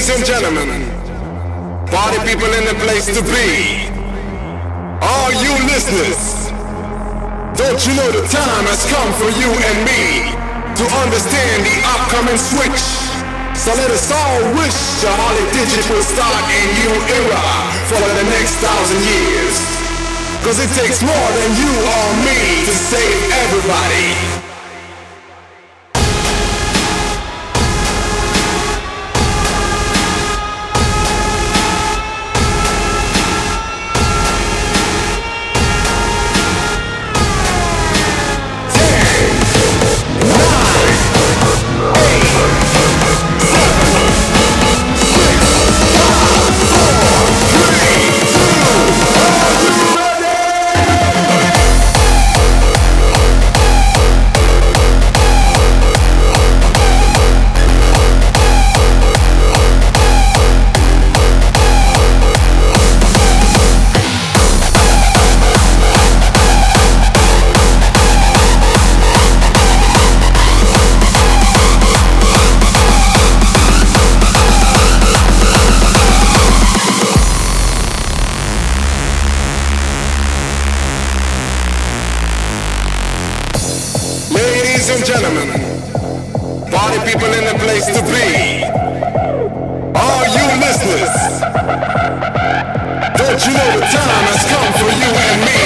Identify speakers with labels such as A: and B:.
A: Ladies and gentlemen, party people in the place to be. All you listeners, don't you know the time has come for you and me to understand the upcoming switch? So let us all wish the Harley Digit will start a new era for the next 1,000 years. Cause it takes more than you or me to save everybody. Ladies and gentlemen, party people in the place to be. All you listeners, don't you know the time has come for you and me